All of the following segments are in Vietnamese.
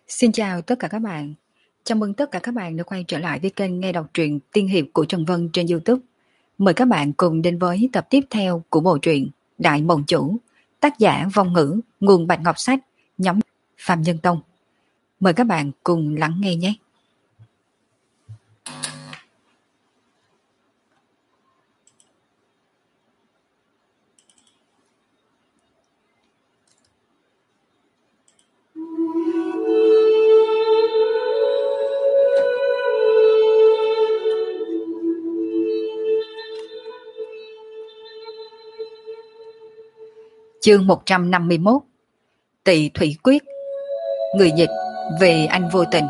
Xin chào tất cả các bạn. Chào mừng tất cả các bạn đã quay trở lại với kênh nghe đọc truyện tiên hiệp của Trần Vân trên YouTube. Mời các bạn cùng đến với tập tiếp theo của bộ truyện Đại Mộng Chủ, tác giả Vong Ngữ, nguồn Bạch Ngọc Sách, nhóm Phạm Nhân Tông. Mời các bạn cùng lắng nghe nhé. Chương 151 Tị Thủy Quyết. Người dịch Vì Anh Vô Tình.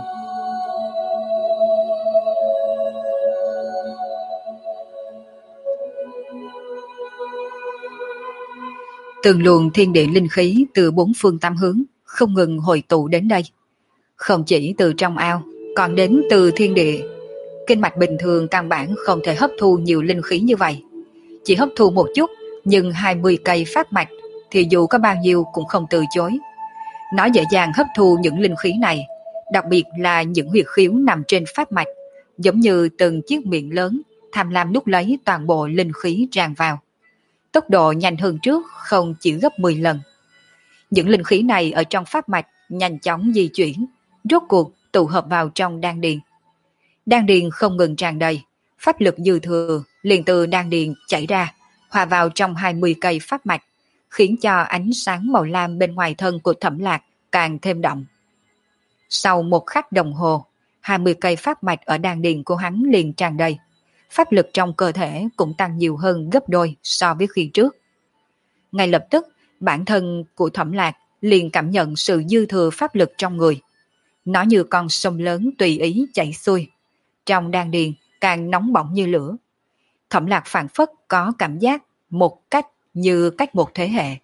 Từng luồng thiên địa linh khí từ bốn phương tám hướng không ngừng hội tụ đến đây. Không chỉ từ trong ao, còn đến từ thiên địa. Kinh mạch bình thường căn bản không thể hấp thu nhiều linh khí như vậy. Chỉ hấp thu một chút, nhưng 20 cây phát mạch thì dù có bao nhiêu cũng không từ chối. Nó dễ dàng hấp thu những linh khí này, đặc biệt là những huyệt khiếu nằm trên phát mạch, giống như từng chiếc miệng lớn, tham lam nuốt lấy toàn bộ linh khí tràn vào. Tốc độ nhanh hơn trước không chỉ gấp 10 lần. Những linh khí này ở trong phát mạch nhanh chóng di chuyển, rốt cuộc tụ hợp vào trong đan điền. Đan điền không ngừng tràn đầy, pháp lực dư thừa liền từ đan điền chảy ra, hòa vào trong 20 cây phát mạch, khiến cho ánh sáng màu lam bên ngoài thân của Thẩm Lạc càng thêm đậm. Sau một khắc đồng hồ, 20 cây phát mạch ở đan điền của hắn liền tràn đầy. Pháp lực trong cơ thể cũng tăng nhiều hơn gấp đôi so với khi trước. Ngay lập tức, bản thân của Thẩm Lạc liền cảm nhận sự dư thừa pháp lực trong người. Nó như con sông lớn tùy ý chảy xuôi. Trong đan điền càng nóng bỏng như lửa. Thẩm Lạc phảng phất có cảm giác một cách như cách một thế hệ.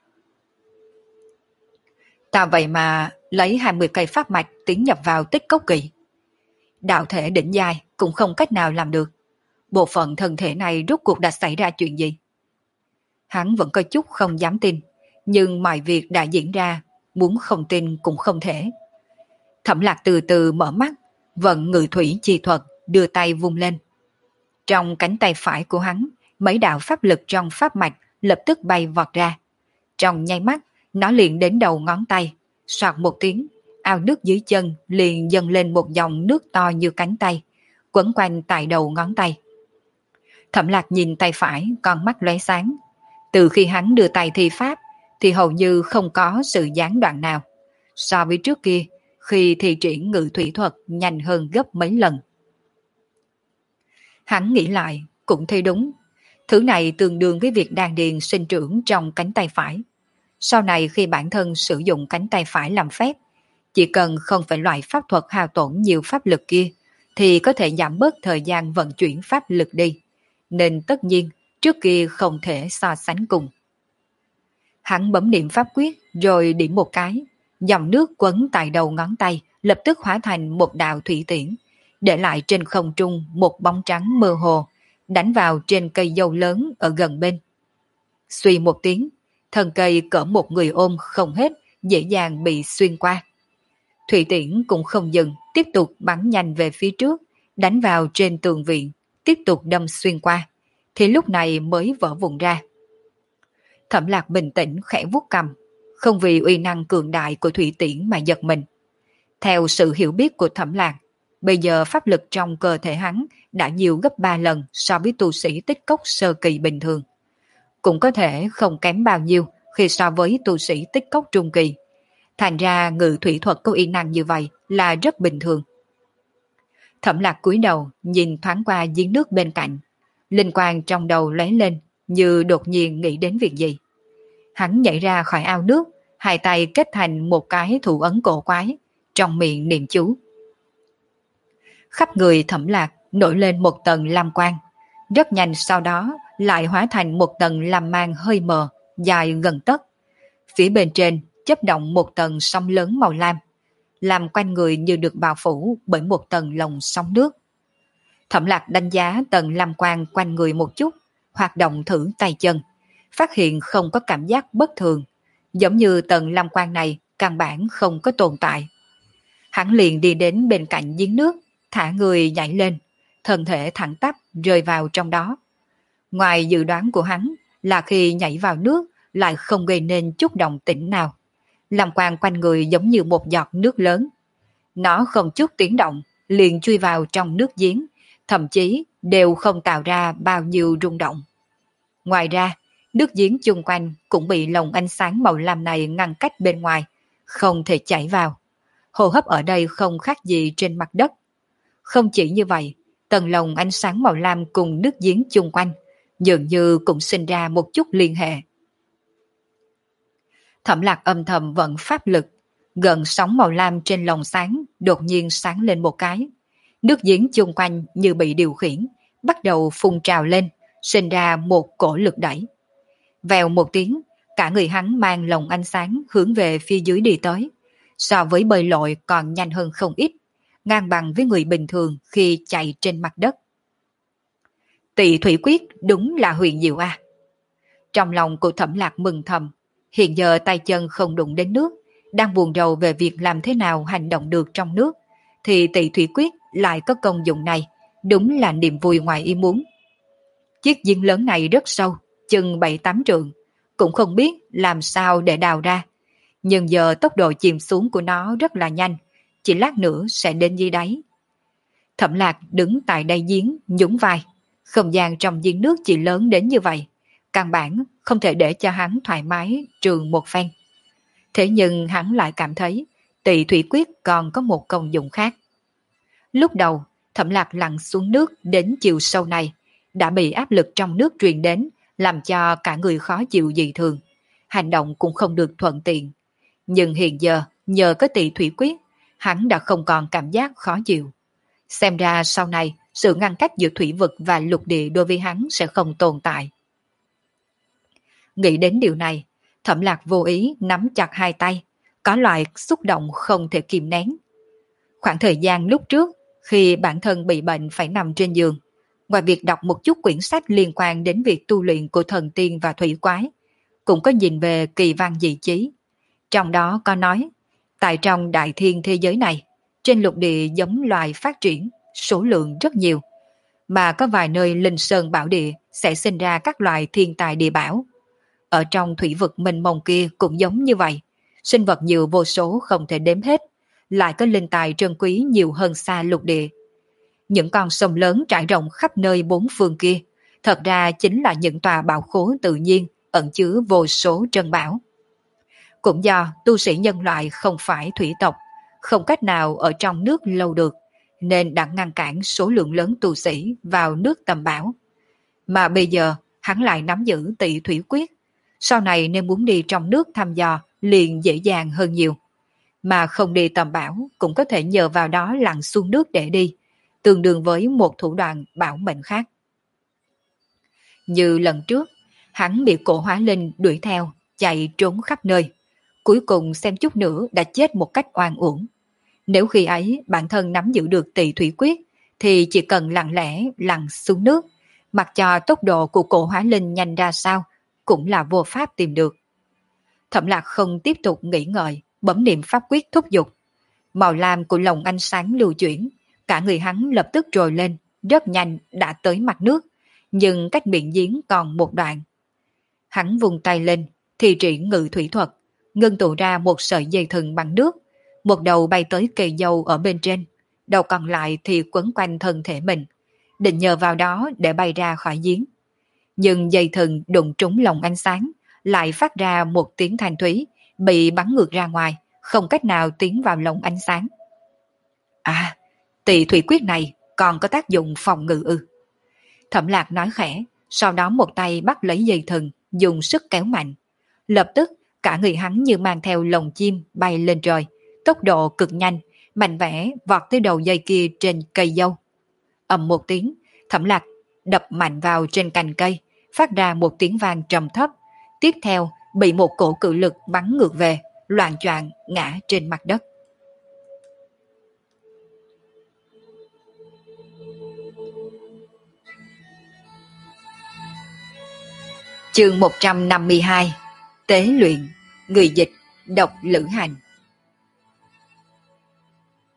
Ta vậy mà lấy 20 cây pháp mạch tiến nhập vào Tích Cốc Kỳ. Đạo thể đỉnh giai cũng không cách nào làm được. Bộ phận thân thể này rốt cuộc đã xảy ra chuyện gì? Hắn vẫn có chút không dám tin, nhưng mọi việc đã diễn ra, muốn không tin cũng không thể. Thẩm Lạc từ từ mở mắt, vận ngự thủy chi thuật, đưa tay vung lên. Trong cánh tay phải của hắn, mấy đạo pháp lực trong pháp mạch lập tức bay vọt ra. Trong nháy mắt, nó liền đến đầu ngón tay, soạt một tiếng, ao nước dưới chân liền dâng lên một dòng nước to như cánh tay, quấn quanh tại đầu ngón tay. Thẩm Lạc nhìn tay phải, con mắt lóe sáng. Từ khi hắn đưa tay thi pháp, thì hầu như không có sự gián đoạn nào. So với trước kia, khi thi triển ngự thủy thuật nhanh hơn gấp mấy lần. Hắn nghĩ lại, cũng thấy đúng. Thứ này tương đương với việc đan điền sinh trưởng trong cánh tay phải. Sau này khi bản thân sử dụng cánh tay phải làm phép, chỉ cần không phải loại pháp thuật hao tổn nhiều pháp lực kia, thì có thể giảm bớt thời gian vận chuyển pháp lực đi. Nên tất nhiên, trước kia không thể so sánh cùng. Hắn bấm niệm pháp quyết rồi điểm một cái, dòng nước quấn tại đầu ngón tay lập tức hóa thành một đạo thủy tiễn, để lại trên không trung một bóng trắng mơ hồ, đánh vào trên cây dâu lớn ở gần bên. Suy một tiếng, thân cây cỡ một người ôm không hết, dễ dàng bị xuyên qua. Thủy tiễn cũng không dừng, tiếp tục bắn nhanh về phía trước, đánh vào trên tường viện, tiếp tục đâm xuyên qua, thì lúc này mới vỡ vụn ra. Thẩm Lạc bình tĩnh khẽ vuốt cằm, không vì uy năng cường đại của thủy tiễn mà giật mình. Theo sự hiểu biết của Thẩm Lạc, bây giờ pháp lực trong cơ thể hắn đã nhiều gấp 3 lần so với tu sĩ Tích Cốc sơ kỳ bình thường. Cũng có thể không kém bao nhiêu khi so với tu sĩ Tích Cốc trung kỳ. Thành ra ngự thủy thuật có uy năng như vậy là rất bình thường. Thẩm Lạc cúi đầu nhìn thoáng qua giếng nước bên cạnh. Linh quang trong đầu lóe lên như đột nhiên nghĩ đến việc gì. Hắn nhảy ra khỏi ao nước, hai tay kết thành một cái thủ ấn cổ quái, trong miệng niệm chú. Khắp người Thẩm Lạc nổi lên một tầng lam quang, rất nhanh sau đó lại hóa thành một tầng lam mang hơi mờ, dài gần tấc. Phía bên trên chấp động một tầng sóng lớn màu lam, làm quanh người như được bao phủ bởi một tầng lồng sóng nước. Thẩm Lạc đánh giá tầng lam quang quanh người một chút, hoạt động thử tay chân, phát hiện không có cảm giác bất thường, giống như tầng lam quang này căn bản không có tồn tại. Hắn liền đi đến bên cạnh giếng nước, thả người nhảy lên, thân thể thẳng tắp rơi vào trong đó. Ngoài dự đoán của hắn là khi nhảy vào nước lại không gây nên chút động tĩnh nào. Làm quang quanh người giống như một giọt nước lớn. Nó không chút tiếng động, liền chui vào trong nước giếng, thậm chí đều không tạo ra bao nhiêu rung động. Ngoài ra, nước giếng chung quanh cũng bị lồng ánh sáng màu lam này ngăn cách bên ngoài, không thể chảy vào. Hô hấp ở đây không khác gì trên mặt đất. Không chỉ như vậy, tầng lồng ánh sáng màu lam cùng nước giếng chung quanh dường như cũng sinh ra một chút liên hệ. Thẩm Lạc âm thầm vận pháp lực, gần sóng màu lam trên lồng sáng đột nhiên sáng lên một cái. Nước giếng chung quanh như bị điều khiển, bắt đầu phun trào lên, sinh ra một cổ lực đẩy. Vèo một tiếng, cả người hắn mang lồng ánh sáng hướng về phía dưới đi tới. So với bơi lội còn nhanh hơn không ít, ngang bằng với người bình thường khi chạy trên mặt đất. Tỳ thủy quyết đúng là huyền diệu a. Trong lòng của Thẩm Lạc mừng thầm, hiện giờ tay chân không đụng đến nước, đang buồn rầu về việc làm thế nào hành động được trong nước, thì tỳ thủy quyết lại có công dụng này, đúng là niềm vui ngoài ý muốn. Chiếc giếng lớn này rất sâu, chừng 7-8 trượng, cũng không biết làm sao để đào ra. Nhưng giờ tốc độ chìm xuống của nó rất là nhanh, chỉ lát nữa sẽ đến dưới đáy. Thẩm Lạc đứng tại đáy giếng, nhún vai. Không gian trong giếng nước chỉ lớn đến như vậy, căn bản không thể để cho hắn thoải mái trường một phen. Thế nhưng hắn lại cảm thấy tỳ thủy quyết còn có một công dụng khác. Lúc đầu, Thẩm Lạc lặn xuống nước đến chiều sâu này, đã bị áp lực trong nước truyền đến, làm cho cả người khó chịu dị thường. Hành động cũng không được thuận tiện. Nhưng hiện giờ, nhờ có tỳ thủy quyết, hắn đã không còn cảm giác khó chịu. Xem ra sau này, sự ngăn cách giữa thủy vực và lục địa đối với hắn sẽ không tồn tại. Nghĩ đến điều này, Thẩm Lạc vô ý nắm chặt hai tay, có loại xúc động không thể kìm nén. Khoảng thời gian lúc trước, khi bản thân bị bệnh phải nằm trên giường, ngoài việc đọc một chút quyển sách liên quan đến việc tu luyện của thần tiên và thủy quái, cũng có nhìn về kỳ văn dị chí. Trong đó có nói, tại trong đại thiên thế giới này, trên lục địa giống loài phát triển, số lượng rất nhiều, mà có vài nơi linh sơn bảo địa sẽ sinh ra các loài thiên tài địa bảo. Ở trong thủy vực mênh mông kia cũng giống như vậy, sinh vật nhiều vô số không thể đếm hết, lại có linh tài trân quý nhiều hơn xa lục địa. Những con sông lớn trải rộng khắp nơi bốn phương kia, thật ra chính là những tòa bảo khố tự nhiên ẩn chứa vô số trân bảo. Cũng do tu sĩ nhân loại không phải thủy tộc, không cách nào ở trong nước lâu được, nên đã ngăn cản số lượng lớn tu sĩ vào nước tầm bảo. Mà bây giờ hắn lại nắm giữ tỳ thủy quyết, sau này nên muốn đi trong nước thăm dò liền dễ dàng hơn nhiều. Mà không đi tầm bảo cũng có thể nhờ vào đó lặn xuống nước để đi, tương đương với một thủ đoạn bảo mệnh khác. Như lần trước, hắn bị cổ hóa linh đuổi theo, chạy trốn khắp nơi. Cuối cùng xem chút nữa đã chết một cách oan uổng. Nếu khi ấy bản thân nắm giữ được tỳ thủy quyết, thì chỉ cần lặng lẽ lặn xuống nước, mặc cho tốc độ của cổ hóa linh nhanh ra sao, cũng là vô pháp tìm được. Thẩm Lạc không tiếp tục nghĩ ngợi, bấm niệm pháp quyết thúc giục. Màu lam của lồng ánh sáng lưu chuyển, cả người hắn lập tức trồi lên, rất nhanh đã tới mặt nước, nhưng cách miệng giếng còn một đoạn. Hắn vùng tay lên, thì triển ngự thủy thuật, ngưng tụ ra một sợi dây thừng bằng nước, một đầu bay tới cây dâu ở bên trên, đầu còn lại thì quấn quanh thân thể mình, định nhờ vào đó để bay ra khỏi giếng. Nhưng dây thừng đụng trúng lồng ánh sáng, lại phát ra một tiếng thanh thúy, bị bắn ngược ra ngoài, không cách nào tiến vào lồng ánh sáng. À, tỳ thủy quyết này còn có tác dụng phòng ngự ư? Thẩm Lạc nói khẽ, sau đó một tay bắt lấy dây thừng, dùng sức kéo mạnh. Lập tức, cả người hắn như mang theo lồng chim bay lên trời, tốc độ cực nhanh, mạnh mẽ vọt tới đầu dây kia trên cây dâu. Ầm một tiếng, Thẩm Lạc đập mạnh vào trên cành cây, phát ra một tiếng vang trầm thấp. Tiếp theo, bị một cổ cự lực bắn ngược về, loạng choạng ngã trên mặt đất. Chương 152: Tế luyện. Người dịch: Độc Lữ Hành.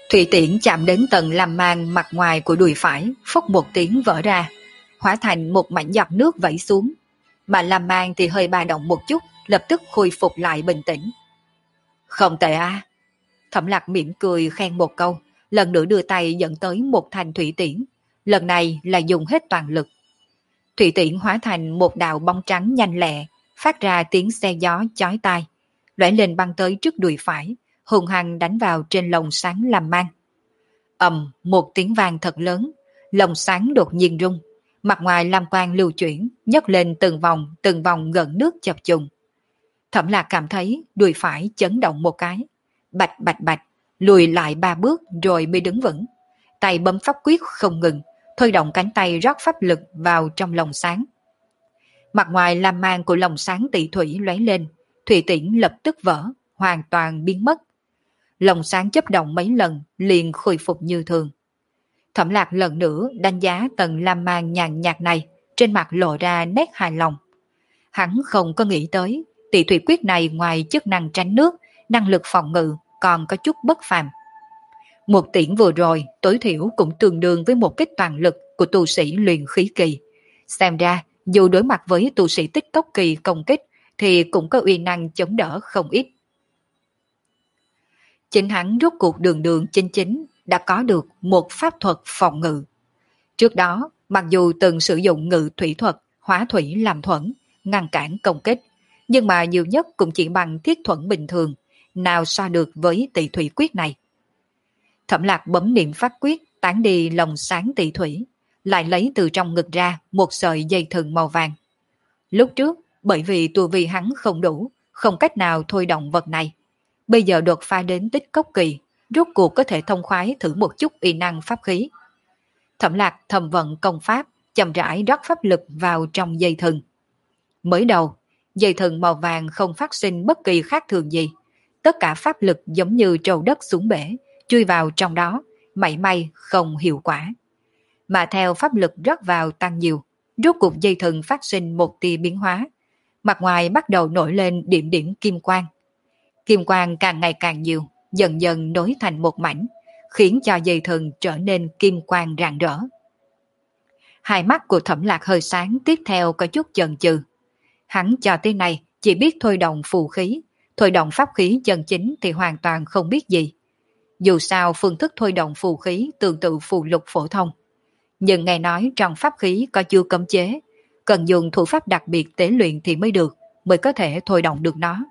Thủy tiễn chạm đến tầng làm mang mặt ngoài của đùi phải, phốc một tiếng vỡ ra, hóa thành một mảnh giọt nước vẩy xuống. Mà làm mang thì hơi ba động một chút, lập tức khôi phục lại bình tĩnh. Không tệ à? Thẩm Lạc mỉm cười khen một câu, lần nữa đưa tay dẫn tới một thanh thủy tiễn. Lần này là dùng hết toàn lực. Thủy tiễn hóa thành một đạo bóng trắng nhanh lẹ, phát ra tiếng xe gió chói tai, lóe lên băng tới trước đùi phải, hùng hăng đánh vào trên lồng sáng làm mang. Ầm, một tiếng vang thật lớn, lồng sáng đột nhiên rung, mặt ngoài lam quang lưu chuyển, nhấc lên từng vòng gần nước chập trùng. Thẩm Lạc cảm thấy đùi phải chấn động một cái, bạch bạch bạch, lùi lại 3 bước rồi mới đứng vững. Tay bấm pháp quyết không ngừng, thôi động cánh tay rót pháp lực vào trong lồng sáng. Mặt ngoài lam mang của lồng sáng tị thủy lóe lên, thủy tiễn lập tức vỡ, hoàn toàn biến mất. Lồng sáng chấp động mấy lần liền khôi phục như thường. Thẩm Lạc lần nữa đánh giá tầng lam mang nhàn nhạt này, trên mặt lộ ra nét hài lòng. Hắn không có nghĩ tới tị thủy quyết này ngoài chức năng tránh nước, năng lực phòng ngự còn có chút bất phàm. Một tiễn vừa rồi tối thiểu cũng tương đương với một kích toàn lực của tu sĩ luyện khí kỳ. Xem ra dù đối mặt với tu sĩ tích cốc kỳ công kích thì cũng có uy năng chống đỡ không ít. Chính hắn rốt cuộc đường đường chính chính đã có được một pháp thuật phòng ngự. Trước đó, mặc dù từng sử dụng ngự thủy thuật, hóa thủy làm thuẫn, ngăn cản công kích, nhưng mà nhiều nhất cũng chỉ bằng thiết thuẫn bình thường, nào so được với tị thủy quyết này. Thẩm Lạc bấm niệm pháp quyết, tán đi lồng sáng tị thủy, lại lấy từ trong ngực ra một sợi dây thừng màu vàng. Lúc trước, bởi vì tu vi hắn không đủ, không cách nào thôi động vật này. Bây giờ đột phá đến tích cốc kỳ, rốt cuộc có thể thông khoái thử một chút uy năng pháp khí. Thẩm Lạc thầm vận công pháp, chậm rãi rót pháp lực vào trong dây thừng. Mới đầu, dây thừng màu vàng không phát sinh bất kỳ khác thường gì. Tất cả pháp lực giống như trâu đất xuống bể, chui vào trong đó, mảy may không hiệu quả. Mà theo pháp lực rót vào tăng nhiều, rốt cuộc dây thừng phát sinh một tia biến hóa. Mặt ngoài bắt đầu nổi lên điểm điểm kim quang. Kim quang càng ngày càng nhiều, dần dần nối thành một mảnh, khiến cho dây thừng trở nên kim quang rạng rỡ. Hai mắt của Thẩm Lạc hơi sáng, tiếp theo có chút chần chừ. Hắn cho tới này chỉ biết thôi động phù khí, thôi động pháp khí chân chính thì hoàn toàn không biết gì. Dù sao phương thức thôi động phù khí tương tự phù lục phổ thông. Nhưng nghe nói trong pháp khí có chưa cấm chế, cần dùng thủ pháp đặc biệt tế luyện thì mới được, mới có thể thôi động được nó.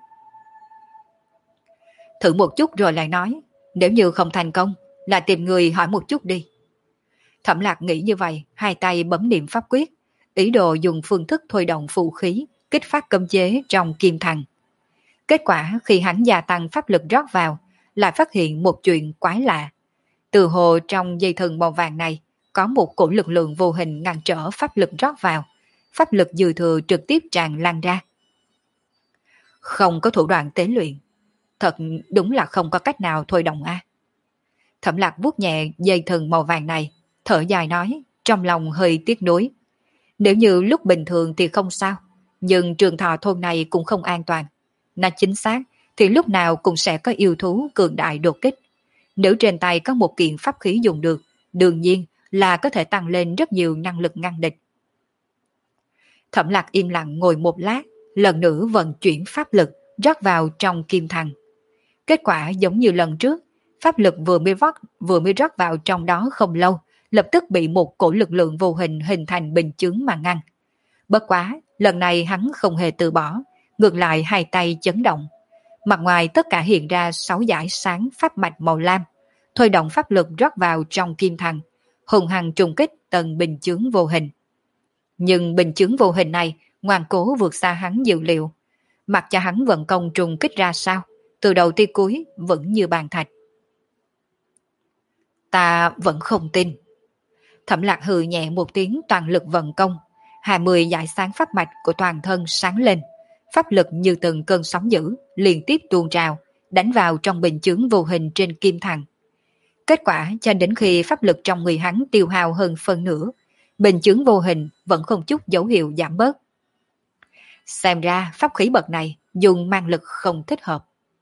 Thử một chút rồi lại nói, nếu như không thành công, là tìm người hỏi một chút đi. Thẩm Lạc nghĩ như vậy, hai tay bấm niệm pháp quyết, ý đồ dùng phương thức thôi động phù khí, kích phát cấm chế trong kim thần. Kết quả khi hắn gia tăng pháp lực rót vào, lại phát hiện một chuyện quái lạ. Từ hồ trong dây thừng màu vàng này, có một cổ lực lượng vô hình ngăn trở pháp lực rót vào, pháp lực dư thừa trực tiếp tràn lan ra. Không có thủ đoạn tế luyện, thật đúng là không có cách nào thôi động a. Thẩm Lạc vuốt nhẹ dây thừng màu vàng này, thở dài nói, trong lòng hơi tiếc nuối. Nếu như lúc bình thường thì không sao, nhưng trường thọ thôn này cũng không an toàn. Nói chính xác thì lúc nào cũng sẽ có yêu thú cường đại đột kích. Nếu trên tay có một kiện pháp khí dùng được, đương nhiên là có thể tăng lên rất nhiều năng lực ngăn địch. Thẩm Lạc im lặng ngồi một lát, lần nữa vận chuyển pháp lực rót vào trong kim thần. Kết quả giống như lần trước, pháp lực vừa mới rót vào trong đó không lâu, lập tức bị một cổ lực lượng vô hình hình thành bình chướng mà ngăn. Bất quá, lần này hắn không hề từ bỏ, ngược lại hai tay chấn động. Mặt ngoài tất cả hiện ra 6 dải sáng pháp mạch màu lam, thôi động pháp lực rót vào trong kim thần, hùng hằng trùng kích tầng bình chướng vô hình. Nhưng bình chướng vô hình này ngoan cố vượt xa hắn dự liệu. Mặc cho hắn vận công trùng kích ra sao, từ đầu tới cuối vẫn như bàn thạch. Ta vẫn không tin. Thẩm Lạc hừ nhẹ một tiếng, toàn lực vận công, 20 dải sáng pháp mạch của toàn thân sáng lên, pháp lực như từng cơn sóng dữ liên tiếp tuôn trào, đánh vào trong bình chướng vô hình trên kim thần. Kết quả cho đến khi pháp lực trong người hắn tiêu hao hơn phân nửa, bình chướng vô hình vẫn không chút dấu hiệu giảm bớt. Xem ra pháp khí bậc này dùng mang lực không thích hợp.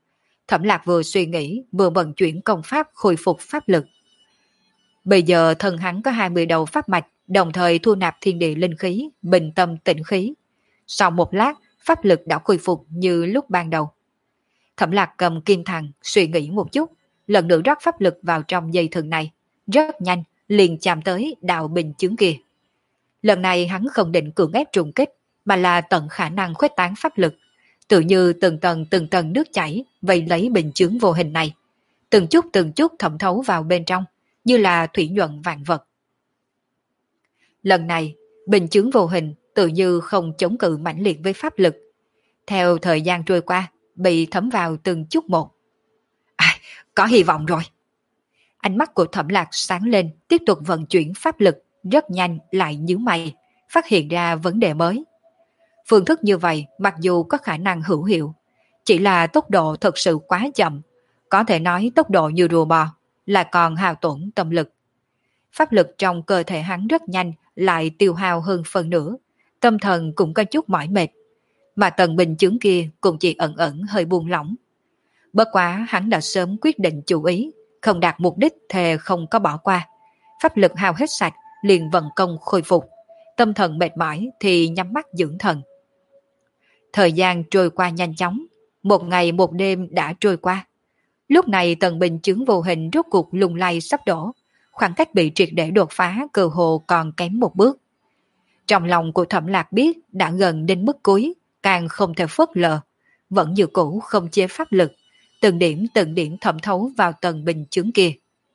Thẩm Lạc vừa suy nghĩ vừa vận chuyển công pháp khôi phục pháp lực. Bây giờ thân hắn có 20 đầu pháp mạch, đồng thời thu nạp thiên địa linh khí, bình tâm tĩnh khí. Sau một lát, pháp lực đã khôi phục như lúc ban đầu. Thẩm Lạc cầm kim thằng, suy nghĩ một chút, lần nữa rót pháp lực vào trong dây thừng này. Rất nhanh, liền chạm tới đạo bình chứng kia. Lần này hắn không định cưỡng ép trùng kích, mà là tận khả năng khuếch tán pháp lực. Tự như từng tầng nước chảy, vây lấy bình chướng vô hình này. Từng chút thẩm thấu vào bên trong, như là thủy nhuận vạn vật. Lần này, bình chướng vô hình tự như không chống cự mãnh liệt với pháp lực. Theo thời gian trôi qua, bị thấm vào từng chút một. Có hy vọng rồi. Ánh mắt của Thẩm Lạc sáng lên, tiếp tục vận chuyển pháp lực, rất nhanh lại nhíu mày, phát hiện ra vấn đề mới. Phương thức như vậy mặc dù có khả năng hữu hiệu, chỉ là tốc độ thật sự quá chậm, có thể nói tốc độ như rùa bò, là còn hao tổn tâm lực. Pháp lực trong cơ thể hắn rất nhanh lại tiêu hao hơn phần nửa, tâm thần cũng có chút mỏi mệt, mà tầng bình chứng kia cũng chỉ ẩn ẩn hơi buông lỏng. Bất quá hắn đã sớm quyết định chủ ý, không đạt mục đích thề không có bỏ qua. Pháp lực hao hết sạch, liền vận công khôi phục, tâm thần mệt mỏi thì nhắm mắt dưỡng thần. Thời gian trôi qua nhanh chóng, một ngày một đêm đã trôi qua. Lúc này tầng bình chứng vô hình rốt cuộc lung lay sắp đổ, khoảng cách bị triệt để đột phá cơ hồ còn kém một bước. Trong lòng của Thẩm Lạc biết đã gần đến mức cuối, càng không thể phớt lờ, vẫn như cũ không chế pháp lực, từng điểm thẩm thấu vào tầng bình chứng kia.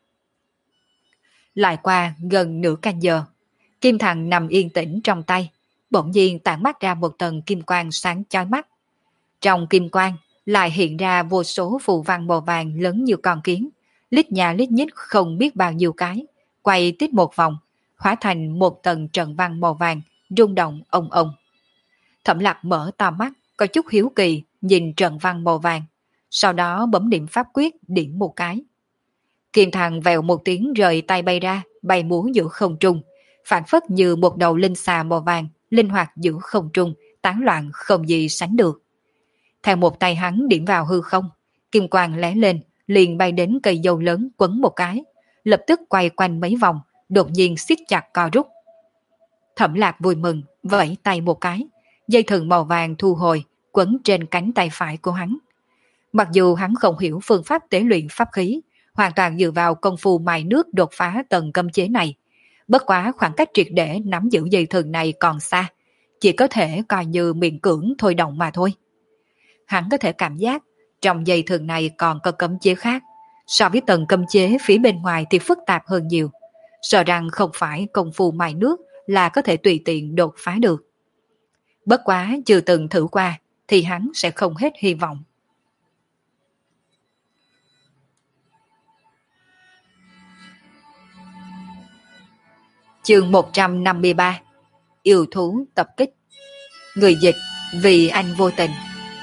Lại qua gần nửa canh giờ, kim thằng nằm yên tĩnh trong tay, bỗng nhiên tản mắt ra một tầng kim quang sáng chói mắt. Trong kim quang lại hiện ra vô số phù văn màu vàng lớn như con kiến, lít nhà lít nhít không biết bao nhiêu cái, quay tít một vòng, hóa thành một tầng trận văn màu vàng, rung động ong ong. Thẩm Lạc mở to mắt, có chút hiếu kỳ nhìn trận văn màu vàng, sau đó bấm điểm pháp quyết điểm một cái. Kim thằng vèo một tiếng rời tay bay ra, bay múa giữa không trung, phản phất như một đầu linh xà màu vàng, linh hoạt giữa không trung, tán loạn không gì sánh được. Theo một tay hắn điểm vào hư không, kim quang lóe lên, liền bay đến cây dâu lớn quấn một cái, lập tức quay quanh mấy vòng, đột nhiên siết chặt co rút. Thẩm Lạc vui mừng, vẫy tay một cái, dây thừng màu vàng thu hồi, quấn trên cánh tay phải của hắn. Mặc dù hắn không hiểu phương pháp tế luyện pháp khí, hoàn toàn dựa vào công phu mài nước đột phá tầng cấm chế này. Bất quá khoảng cách triệt để nắm giữ dây thừng này còn xa, chỉ có thể coi như miễn cưỡng thôi động mà thôi. Hắn có thể cảm giác trong dây thừng này còn có cấm chế khác, so với tầng cấm chế phía bên ngoài thì phức tạp hơn nhiều, sợ rằng không phải công phu mài nước là có thể tùy tiện đột phá được. Bất quá chưa từng thử qua thì hắn sẽ không hết hy vọng. Chương 153 Yêu thú tập kích. Người dịch Vì Anh Vô Tình.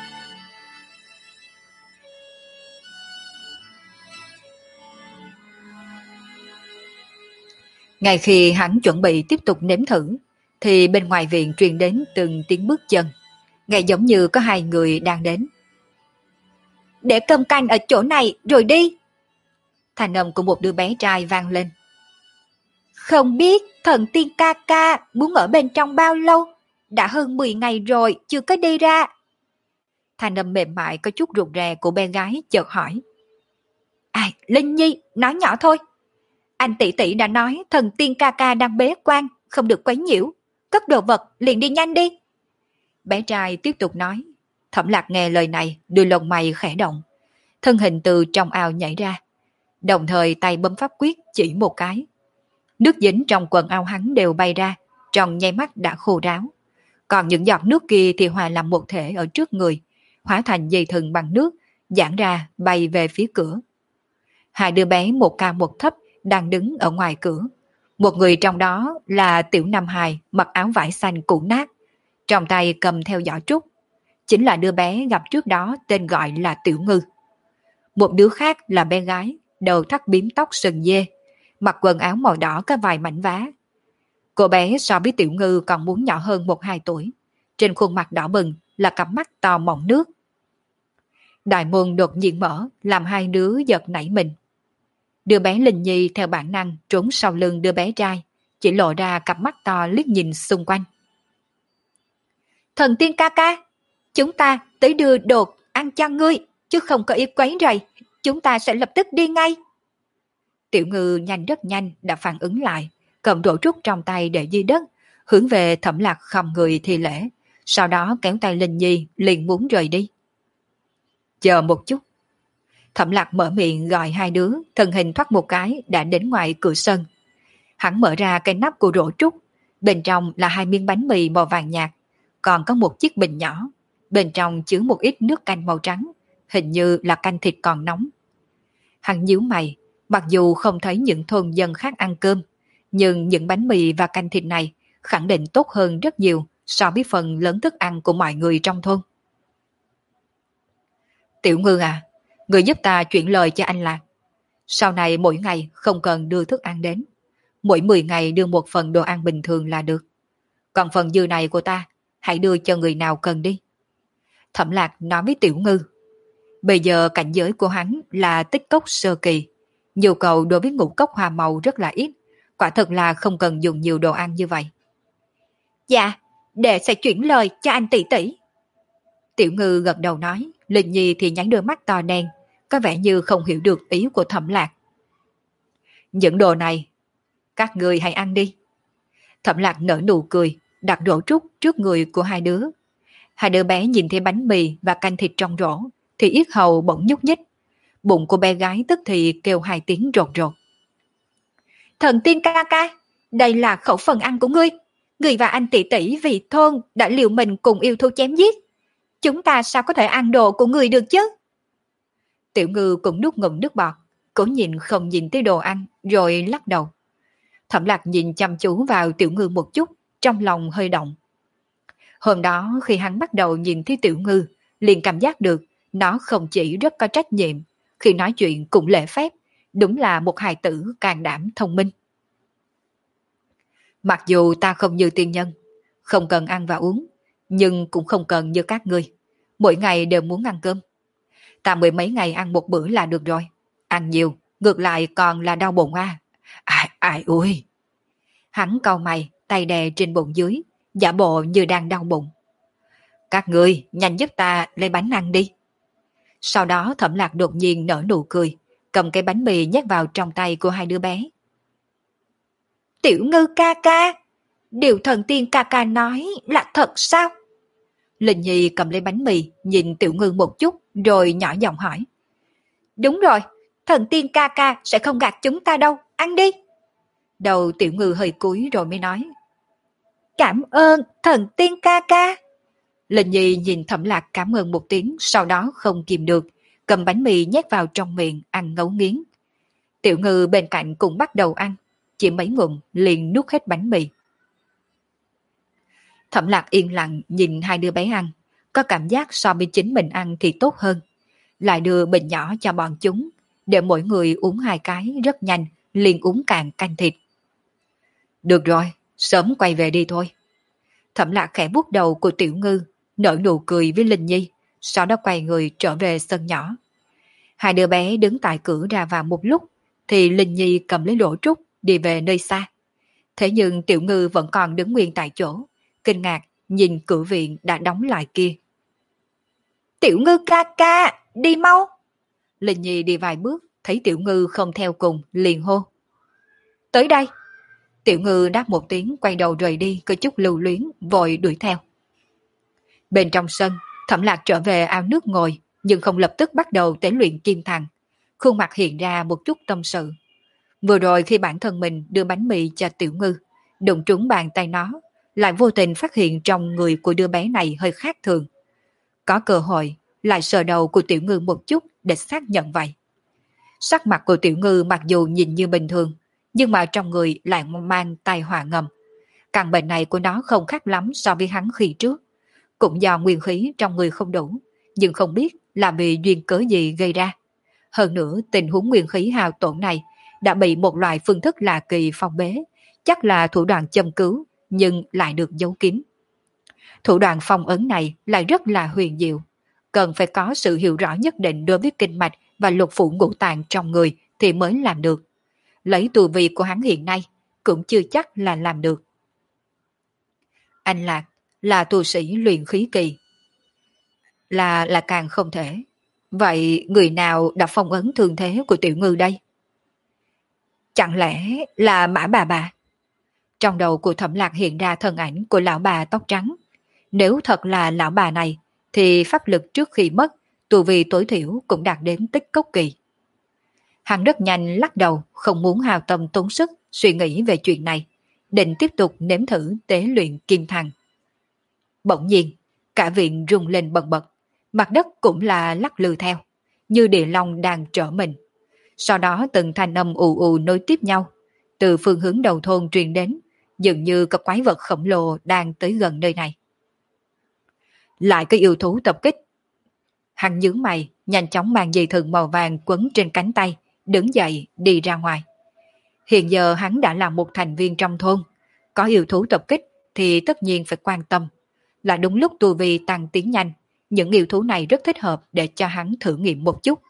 Ngay khi hắn chuẩn bị tiếp tục nếm thử, thì bên ngoài viện truyền đến từng tiếng bước chân, nghe giống như có hai người đang đến. Để cơm canh ở chỗ này rồi đi. Thanh âm của một đứa bé trai vang lên. Không biết thần tiên ca ca muốn ở bên trong bao lâu, đã hơn 10 ngày rồi chưa có đi ra. Thanh âm mềm mại có chút rụt rè của bé gái chợt hỏi. Ai, Linh Nhi, nói nhỏ thôi. Anh tỷ tỷ đã nói thần tiên ca ca đang bế quan, không được quấy nhiễu. Cất đồ vật, liền đi nhanh đi. Bé trai tiếp tục nói. Thẩm Lạc nghe lời này, đôi lông mày khẽ động. Thân hình từ trong ao nhảy ra. Đồng thời tay bấm pháp quyết chỉ một cái. Nước dính trong quần ao hắn đều bay ra, trong nháy mắt đã khô ráo. Còn những giọt nước kia thì hòa làm một thể ở trước người, hóa thành dây thừng bằng nước, giãn ra bay về phía cửa. Hai đứa bé một cao một thấp đang đứng ở ngoài cửa. Một người trong đó là Tiểu Nam Hài mặc áo vải xanh cũ nát, trong tay cầm theo giỏ trúc. Chính là đứa bé gặp trước đó tên gọi là Tiểu Ngư. Một đứa khác là bé gái, đầu thắt bím tóc sừng dê, mặc quần áo màu đỏ có vài mảnh vá. Cô bé so với Tiểu Ngư còn muốn nhỏ hơn 1-2 tuổi. Trên khuôn mặt đỏ bừng là cặp mắt to mọng nước. Đại môn đột nhiên mở, làm hai đứa giật nảy mình. Đứa bé Linh Nhi theo bản năng trốn sau lưng đứa bé trai, chỉ lộ ra cặp mắt to liếc nhìn xung quanh. Thần tiên ca ca, chúng ta tới đưa đồ ăn cho ngươi, chứ không có ý quấy rầy, chúng ta sẽ lập tức đi ngay. Tiểu Ngư nhanh rất nhanh đã phản ứng lại, cầm rổ trúc trong tay để dưới đất, hướng về Thẩm Lạc khom người thi lễ, sau đó kéo tay Linh Nhi liền muốn rời đi. Chờ một chút. Thẩm Lạc mở miệng gọi hai đứa, thân hình thoát một cái đã đến ngoài cửa sân. Hắn mở ra cái nắp của rổ trúc, bên trong là hai miếng bánh mì màu vàng nhạt, còn có một chiếc bình nhỏ, bên trong chứa một ít nước canh màu trắng, hình như là canh thịt còn nóng. Hắn nhíu mày, mặc dù không thấy những thôn dân khác ăn cơm, nhưng những bánh mì và canh thịt này khẳng định tốt hơn rất nhiều so với phần lớn thức ăn của mọi người trong thôn. Tiểu Ngư à, người giúp ta chuyển lời cho anh Lạc. Sau này mỗi ngày không cần đưa thức ăn đến. Mỗi 10 ngày đưa một phần đồ ăn bình thường là được. Còn phần dư này của ta, hãy đưa cho người nào cần đi. Thẩm Lạc nói với Tiểu Ngư. Bây giờ cảnh giới của hắn là tích cốc sơ kỳ. Nhu cầu đối với ngũ cốc hoa màu rất là ít. Quả thật là không cần dùng nhiều đồ ăn như vậy. Dạ, đệ sẽ chuyển lời cho anh tỷ tỷ. Tiểu Ngư gật đầu nói. Linh Nhi thì nhắn đôi mắt to đen, có vẻ như không hiểu được ý của Thẩm Lạc. Những đồ này, các người hãy ăn đi. Thẩm Lạc nở nụ cười, đặt rổ trúc trước người của hai đứa. Hai đứa bé nhìn thấy bánh mì và canh thịt trong rổ, thì yết hầu bỗng nhúc nhích. Bụng của bé gái tức thì kêu hai tiếng rột rột. Thần tiên ca ca, đây là khẩu phần ăn của ngươi. Ngươi và anh tỷ tỷ vì thôn đã liều mình cùng yêu thú chém giết. Chúng ta sao có thể ăn đồ của ngươi được chứ? Tiểu Ngư cũng nuốt ngụm nước bọt, cố nhìn không nhìn tới đồ ăn, rồi lắc đầu. Thẩm Lạc nhìn chăm chú vào Tiểu Ngư một chút, trong lòng hơi động. Hôm đó khi hắn bắt đầu nhìn thấy Tiểu Ngư, liền cảm giác được nó không chỉ rất có trách nhiệm, khi nói chuyện cũng lễ phép, đúng là một hài tử can đảm thông minh. Mặc dù ta không như tiên nhân, không cần ăn và uống, nhưng cũng không cần như các ngươi, mỗi ngày đều muốn ăn cơm. Ta 10 mấy ngày ăn một bữa là được rồi, ăn nhiều, ngược lại còn là đau bụng à. Ai ui. Hắn cau mày, tay đè trên bụng dưới, giả bộ như đang đau bụng. Các ngươi nhanh giúp ta lấy bánh ăn đi. Sau đó Thẩm Lạc đột nhiên nở nụ cười, cầm cái bánh mì nhét vào trong tay của hai đứa bé. Tiểu Ngư ca ca, điều thần tiên ca ca nói là thật sao? Linh Nhi cầm lấy bánh mì, nhìn Tiểu Ngư một chút, rồi nhỏ giọng hỏi. Đúng rồi, thần tiên ca ca sẽ không gạt chúng ta đâu, ăn đi. Đầu Tiểu Ngư hơi cúi rồi mới nói. Cảm ơn thần tiên ca ca. Linh Nhi nhìn Thẩm Lạc cảm ơn một tiếng, sau đó không kìm được, cầm bánh mì nhét vào trong miệng, ăn ngấu nghiến. Tiểu Ngư bên cạnh cũng bắt đầu ăn, chỉ mấy ngụm liền nuốt hết bánh mì. Thẩm Lạc yên lặng nhìn hai đứa bé ăn, có cảm giác so với chính mình ăn thì tốt hơn. Lại đưa bình nhỏ cho bọn chúng, để mỗi người uống 2 cái rất nhanh, liền uống cạn canh thịt. Được rồi, sớm quay về đi thôi. Thẩm Lạc khẽ vuốt đầu của Tiểu Ngư, nở nụ cười với Linh Nhi, sau đó quay người trở về sân nhỏ. Hai đứa bé đứng tại cửa ra vào một lúc, thì Linh Nhi cầm lấy lỗ trúc đi về nơi xa. Thế nhưng Tiểu Ngư vẫn còn đứng nguyên tại chỗ, kinh ngạc nhìn cửa viện đã đóng lại kia. Tiểu Ngư ca ca, đi mau. Linh Nhi đi vài bước, thấy Tiểu Ngư không theo cùng, liền hô. Tới đây. Tiểu Ngư đáp một tiếng, quay đầu rời đi, có chút lưu luyến, vội đuổi theo. Bên trong sân, Thẩm Lạc trở về ao nước ngồi, nhưng không lập tức bắt đầu tế luyện kim thằng. Khuôn mặt hiện ra một chút tâm sự. Vừa rồi khi bản thân mình đưa bánh mì cho Tiểu Ngư, đụng trúng bàn tay nó, lại vô tình phát hiện trong người của đứa bé này hơi khác thường. Có cơ hội, lại sờ đầu của Tiểu Ngư một chút để xác nhận vậy. Sắc mặt của Tiểu Ngư mặc dù nhìn như bình thường, nhưng mà trong người lại mang tai họa ngầm. Căn bệnh này của nó không khác lắm so với hắn khi trước. Cũng do nguyên khí trong người không đủ, nhưng không biết là vì duyên cớ gì gây ra. Hơn nữa tình huống nguyên khí hao tổn này đã bị một loại phương thức lạ kỳ phong bế, chắc là thủ đoạn châm cứu, nhưng lại được giấu kín. Thủ đoạn phong ấn này lại rất là huyền diệu. cần phải có sự hiểu rõ nhất định đối với kinh mạch và lục phủ ngũ tạng trong người thì mới làm được. Lấy tu vi của hắn hiện nay, cũng chưa chắc là làm được. Anh Lạc là tu sĩ luyện khí kỳ. Là càng không thể. Vậy người nào đã phong ấn thương thế của Tiểu Ngư đây? Chẳng lẽ là Mã bà? Trong đầu của Thẩm Lạc hiện ra thân ảnh của lão bà tóc trắng. Nếu thật là lão bà này, thì pháp lực trước khi mất, tu vi tối thiểu cũng đạt đến tích cốc kỳ. Hắn rất nhanh lắc đầu, không muốn hao tâm tốn sức suy nghĩ về chuyện này, định tiếp tục nếm thử tế luyện kim thằng. Bỗng nhiên, cả viện rung lên bần bật, mặt đất cũng là lắc lư theo, như địa long đang trở mình. Sau đó từng thanh âm ù ù nối tiếp nhau, từ phương hướng đầu thôn truyền đến, dường như có quái vật khổng lồ đang tới gần nơi này. Lại có yêu thú tập kích. Hắn nhướng mày, nhanh chóng mang dây thừng màu vàng quấn trên cánh tay, đứng dậy đi ra ngoài. Hiện giờ hắn đã là một thành viên trong thôn, có yêu thú tập kích thì tất nhiên phải quan tâm. Là đúng lúc tu vi tăng tiến nhanh, những yêu thú này rất thích hợp để cho hắn thử nghiệm một chút.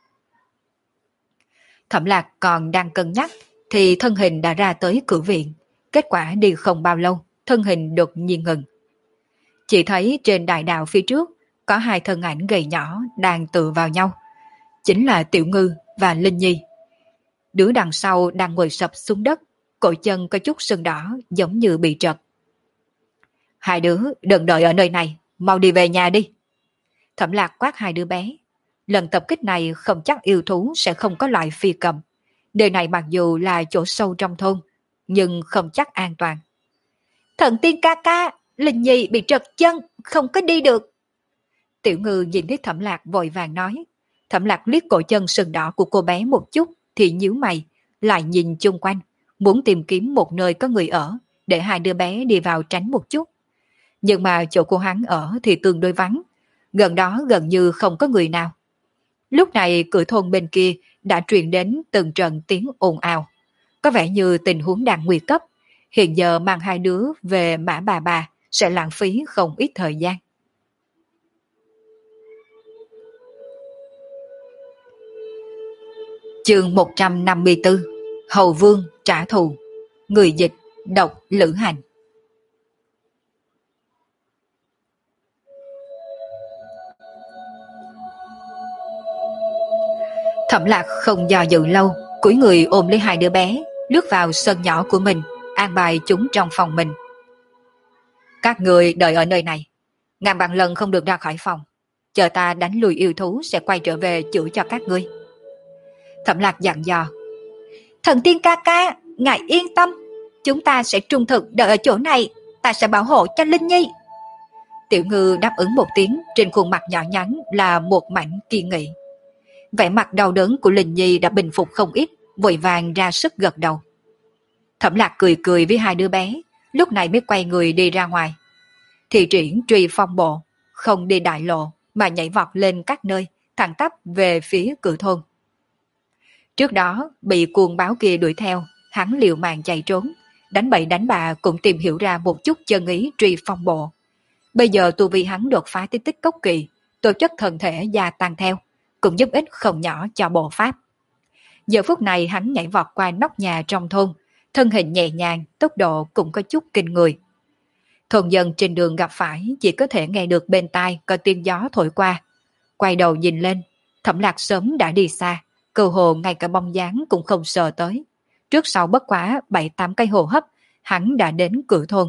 Thẩm Lạc còn đang cân nhắc thì thân hình đã ra tới cửa viện. Kết quả đi không bao lâu, thân hình đột nhiên ngừng. Chỉ thấy trên đại đạo phía trước có hai thân ảnh gầy nhỏ đang tựa vào nhau. Chính là Tiểu Ngư và Linh Nhi. Đứa đằng sau đang ngồi sập xuống đất, cổ chân có chút sưng đỏ giống như bị trật. Hai đứa đừng đợi ở nơi này, mau đi về nhà đi. Thẩm Lạc quát hai đứa bé. Lần tập kích này không chắc yêu thú sẽ không có loại phi cầm. Nơi này mặc dù là chỗ sâu trong thôn, nhưng không chắc an toàn. Thần tiên ca ca, Linh Nhi bị trật chân, không có đi được. Tiểu Ngư nhìn thấy Thẩm Lạc vội vàng nói. Thẩm Lạc liếc cổ chân sừng đỏ của cô bé một chút thì nhíu mày, lại nhìn chung quanh, muốn tìm kiếm một nơi có người ở để hai đứa bé đi vào tránh một chút. Nhưng mà chỗ của hắn ở thì tương đối vắng, gần đó gần như không có người nào. Lúc này cửa thôn bên kia đã truyền đến từng trận tiếng ồn ào. Có vẻ như tình huống đang nguy cấp, hiện giờ mang hai đứa về Mã bà sẽ lãng phí không ít thời gian. Chương 154 Hầu Vương trả thù. Người dịch độc Lữ Hành. Thẩm Lạc không do dự lâu, cúi người ôm lấy hai đứa bé, lướt vào sân nhỏ của mình, an bài chúng trong phòng mình. Các người đợi ở nơi này, ngàn vạn lần không được ra khỏi phòng, chờ ta đánh lùi yêu thú sẽ quay trở về chữa cho các ngươi. Thẩm Lạc dặn dò. Thần tiên ca ca, ngài yên tâm, chúng ta sẽ trung thực đợi ở chỗ này, ta sẽ bảo hộ cho Linh Nhi. Tiểu Ngư đáp ứng một tiếng, trên khuôn mặt nhỏ nhắn là một mảnh kiên nghị. Vẻ mặt đau đớn của Linh Nhi đã bình phục không ít, vội vàng ra sức gật đầu. Thẩm Lạc cười cười với hai đứa bé, lúc này mới quay người đi ra ngoài. Thị triển truy phong bộ, không đi đại lộ mà nhảy vọt lên các nơi, thẳng tắp về phía cửa thôn. Trước đó bị cuồng báo kia đuổi theo, hắn liều mạng chạy trốn, đánh bậy đánh bạ cũng tìm hiểu ra một chút chân ý truy phong bộ. Bây giờ tu vi hắn đột phá tới tích cốc kỳ, tổ chất thần thể gia tăng theo, cũng giúp ích không nhỏ cho bộ pháp. Giờ phút này hắn nhảy vọt qua nóc nhà trong thôn, thân hình nhẹ nhàng, tốc độ cũng có chút kinh người. Thôn dân trên đường gặp phải chỉ có thể nghe được bên tai có tiếng gió thổi qua. Quay đầu nhìn lên, Thẩm Lạc sớm đã đi xa, cơ hồ ngay cả bóng dáng cũng không sờ tới. Trước sau bất quá 7-8 cây hô hấp, hắn đã đến cửa thôn.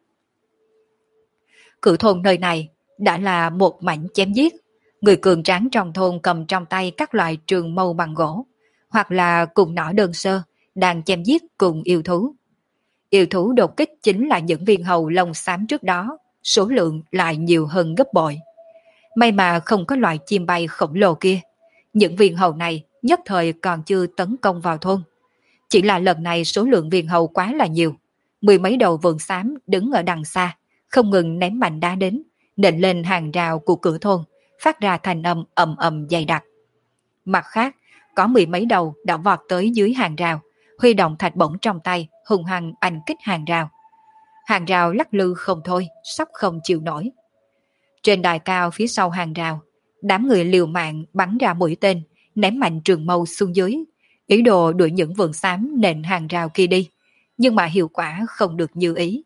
Cửa thôn nơi này đã là một mảnh chém giết. Người cường tráng trong thôn cầm trong tay các loại trường mâu bằng gỗ, hoặc là cùng nỏ đơn sơ, đang chém giết cùng yêu thú. Yêu thú đột kích chính là những viên hầu lông xám trước đó, số lượng lại nhiều hơn gấp bội. May mà không có loại chim bay khổng lồ kia. Những viên hầu này nhất thời còn chưa tấn công vào thôn. Chỉ là lần này số lượng viên hầu quá là nhiều. Mười mấy đầu vượn xám đứng ở đằng xa, không ngừng ném mạnh đá đến, nện lên hàng rào của cửa thôn, phát ra thành âm ầm ầm dày đặc. Mặt khác, có mười mấy đầu đã vọt tới dưới hàng rào, huy động thạch bổng trong tay, hung hăng anh kích hàng rào. Hàng rào lắc lư không thôi, sắp không chịu nổi. Trên đài cao phía sau hàng rào, Đám người liều mạng bắn ra mũi tên, ném mạnh trường mâu xuống dưới, ý đồ đuổi những vườn xám nền hàng rào kia đi, nhưng mà hiệu quả không được như ý.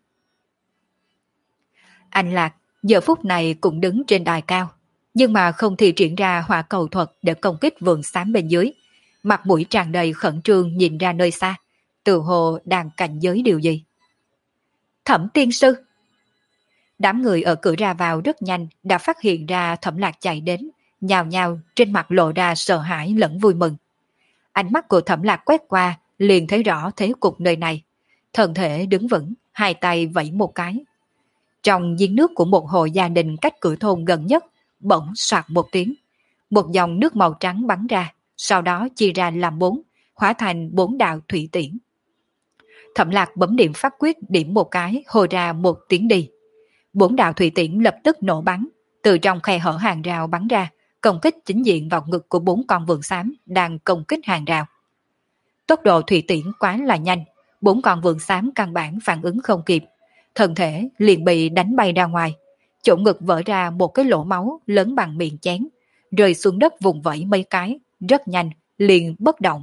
Anh Lạc giờ phút này cũng đứng trên đài cao, nhưng mà không thi triển ra hỏa cầu thuật để công kích vườn xám bên dưới. Mặt mũi tràn đầy khẩn trương nhìn ra nơi xa, tự hồ đang cảnh giới điều gì. Thẩm tiên sư! Đám người ở cửa ra vào rất nhanh đã phát hiện ra Thẩm Lạc chạy đến, nhào nhào trên mặt lộ ra sợ hãi lẫn vui mừng. Ánh mắt của Thẩm Lạc quét qua, liền thấy rõ thế cục nơi này. Thân thể đứng vững, hai tay vẫy một cái. Trong giếng nước của một hộ gia đình cách cửa thôn gần nhất, bỗng soạt một tiếng. Một dòng nước màu trắng bắn ra, sau đó chia ra làm 4, hóa thành 4 đạo thủy tiễn. Thẩm Lạc bấm điểm pháp quyết điểm một cái, hô ra một tiếng đi. 4 đạo thủy tiễn lập tức nổ bắn, từ trong khe hở hàng rào bắn ra, công kích chính diện vào ngực của 4 con vượn xám đang công kích hàng rào. Tốc độ thủy tiễn quá là nhanh, 4 con vượn xám căn bản phản ứng không kịp, thân thể liền bị đánh bay ra ngoài, chỗ ngực vỡ ra một cái lỗ máu lớn bằng miệng chén, rơi xuống đất vùng vẫy mấy cái, rất nhanh, liền bất động.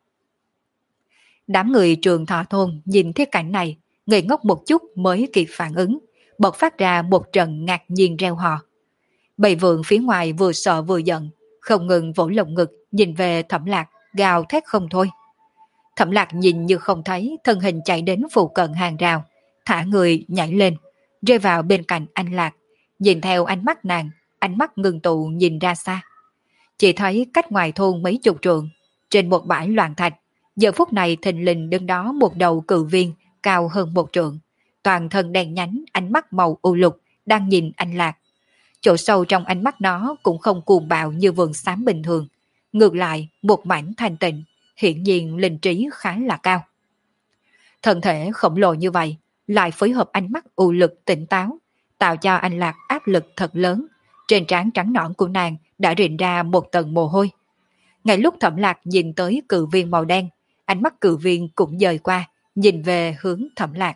Đám người Trường Thọ thôn nhìn thấy cảnh này, ngây ngốc một chút mới kịp phản ứng, bật phát ra một trận ngạc nhiên reo hò. Bầy vượn phía ngoài vừa sợ vừa giận, không ngừng vỗ lồng ngực nhìn về Thẩm Lạc, gào thét không thôi. Thẩm Lạc nhìn như không thấy, thân hình chạy đến phụ cận hàng rào, thả người nhảy lên, rơi vào bên cạnh anh Lạc, nhìn theo ánh mắt nàng, ánh mắt ngừng tụ nhìn ra xa. Chỉ thấy cách ngoài thôn mấy chục trượng, trên một bãi loạn thạch, giờ phút này thình lình đứng đó một đầu cự viên cao hơn 1 trượng, toàn thân đen nhánh, ánh mắt màu u lục, đang nhìn anh Lạc. Chỗ sâu trong ánh mắt nó cũng không cuồng bạo như vườn xám bình thường, ngược lại một mảnh thanh tịnh, hiển nhiên linh trí khá là cao. Thân thể khổng lồ như vậy, lại phối hợp ánh mắt u lực tỉnh táo, tạo cho anh Lạc áp lực thật lớn. Trên trán trắng nõn của nàng đã rịn ra một tầng mồ hôi. Ngay lúc Thẩm Lạc nhìn tới cự viên màu đen, ánh mắt cự viên cũng dời qua, nhìn về hướng Thẩm Lạc.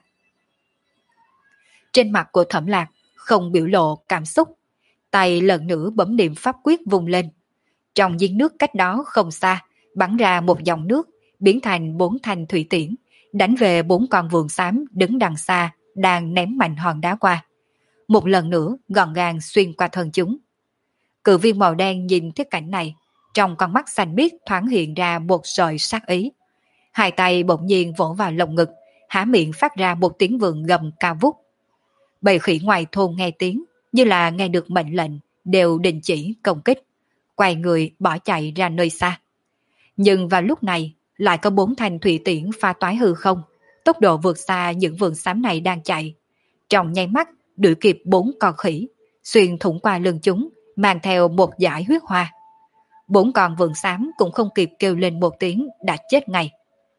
Trên mặt của Thẩm Lạc không biểu lộ cảm xúc, tay lần nữa bấm niệm pháp quyết vung lên. Trong giếng nước cách đó không xa, bắn ra một dòng nước, biến thành 4 thanh thủy tiễn, đánh về 4 con vượn xám đứng đằng xa, đang ném mạnh hòn đá qua. Một lần nữa gọn gàng xuyên qua thân chúng. Cự viên màu đen nhìn thấy cảnh này, trong con mắt xanh biếc thoáng hiện ra một sợi sát ý. Hai tay bỗng nhiên vỗ vào lồng ngực, há miệng phát ra một tiếng vượn gầm cao vút. Bầy khỉ ngoài thôn nghe tiếng, như là nghe được mệnh lệnh, đều đình chỉ công kích, quay người bỏ chạy ra nơi xa. Nhưng vào lúc này, lại có 4 thanh thủy tiễn pha toái hư không, tốc độ vượt xa những vườn xám này đang chạy. Trong nháy mắt, đuổi kịp 4 con khỉ, xuyên thủng qua lưng chúng, mang theo một dải huyết hoa. 4 con vượn xám cũng không kịp kêu lên một tiếng đã chết ngay.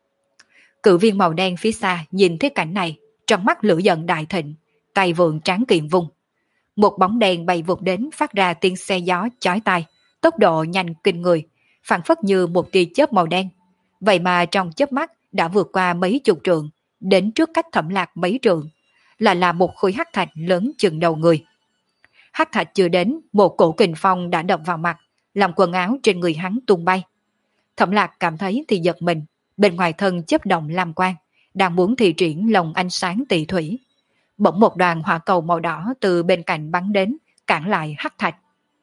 Cự viên màu đen phía xa nhìn thấy cảnh này, trong mắt lửa giận đại thịnh, tay vượn tráng kiện vung. Một bóng đèn bay vụt đến phát ra tiếng xe gió chói tai, tốc độ nhanh kinh người, phản phất như một tia chớp màu đen. Vậy mà trong chớp mắt đã vượt qua mấy chục trượng, đến trước cách Thẩm Lạc mấy trượng, là một khối hắc thạch lớn chừng đầu người. Hắc thạch chưa đến, một cổ kình phong đã đập vào mặt, làm quần áo trên người hắn tung bay. Thẩm Lạc cảm thấy thì giật mình, bên ngoài thân chớp động lam quang, đang muốn thi triển lồng ánh sáng tị thủy. Bỗng một đoàn hỏa cầu màu đỏ từ bên cạnh bắn đến, cản lại hắc thạch.